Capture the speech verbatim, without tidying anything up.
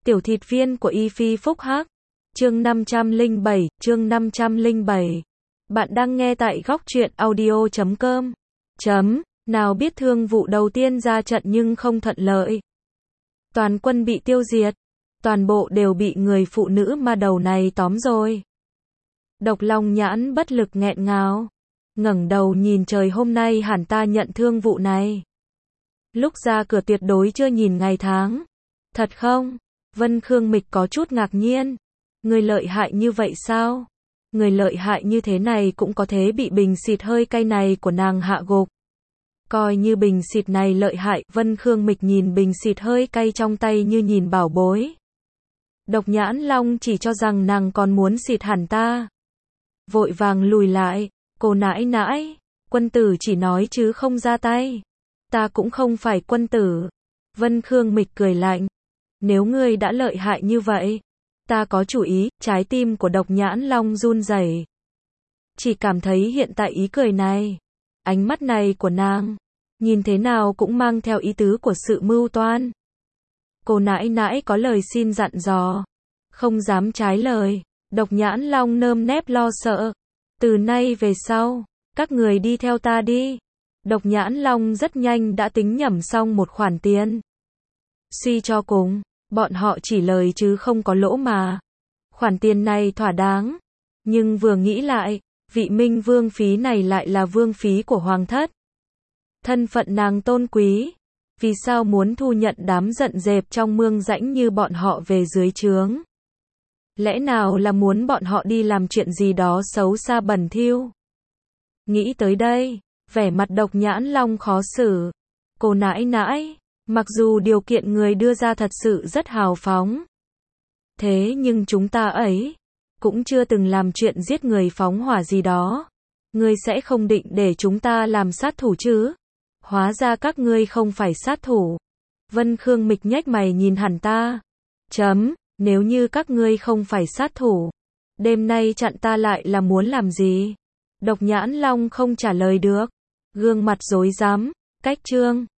Tiểu thịt viên của Y Phi Phúc Hắc. Chương năm trăm lẻ bảy, chương năm trăm lẻ bảy. Bạn đang nghe tại góc truyện audio chấm com. Chấm, nào biết thương vụ đầu tiên ra trận nhưng không thuận lợi. Toàn quân bị tiêu diệt. Toàn bộ đều bị người phụ nữ ma đầu này tóm rồi. Độc Long Nhãn bất lực nghẹn ngào. Ngẩng đầu nhìn trời, hôm nay hẳn ta nhận thương vụ này. Lúc ra cửa tuyệt đối chưa nhìn ngày tháng. Thật không? Vân Khương Mịch có chút ngạc nhiên. Người lợi hại như vậy sao? Người lợi hại như thế này cũng có thể bị bình xịt hơi cay này của nàng hạ gục. Coi như bình xịt này lợi hại, Vân Khương Mịch nhìn bình xịt hơi cay trong tay như nhìn bảo bối. Độc Nhãn Long chỉ cho rằng nàng còn muốn xịt hẳn ta. Vội vàng lùi lại, cô nãi nãi, quân tử chỉ nói chứ không ra tay. Ta cũng không phải quân tử. Vân Khương Mịch cười lạnh. Nếu ngươi đã lợi hại như vậy, ta có chủ ý. Trái tim của Độc Nhãn Long run rẩy. Chỉ cảm thấy hiện tại ý cười này, ánh mắt này của nàng, nhìn thế nào cũng mang theo ý tứ của sự mưu toan. Cô nãi nãi có lời xin dặn dò, không dám trái lời. Độc Nhãn Long nơm nép lo sợ. Từ nay về sau, các người đi theo ta đi. Độc Nhãn Long rất nhanh đã tính nhẩm xong một khoản tiền. Suy cho cùng, bọn họ chỉ lời chứ không có lỗ mà. Khoản tiền này thỏa đáng. Nhưng vừa nghĩ lại, vị Minh Vương phí này lại là vương phí của Hoàng thất. Thân phận nàng tôn quý. Vì sao muốn thu nhận đám giận dẹp trong mương rãnh như bọn họ về dưới trướng? Lẽ nào là muốn bọn họ đi làm chuyện gì đó xấu xa bẩn thỉu? Nghĩ tới đây, vẻ mặt Độc Nhãn Long khó xử. Cô nãi nãi, mặc dù điều kiện người đưa ra thật sự rất hào phóng, thế nhưng chúng ta ấy cũng chưa từng làm chuyện giết người phóng hỏa gì đó. Ngươi sẽ không định để chúng ta làm sát thủ chứ? Hóa ra các ngươi không phải sát thủ. Vân Khương Mịch nhếch mày nhìn hẳn ta. Chấm, nếu như các ngươi không phải sát thủ, đêm nay chặn ta lại là muốn làm gì? Độc Nhãn Long không trả lời được, gương mặt rối rắm. Cách chương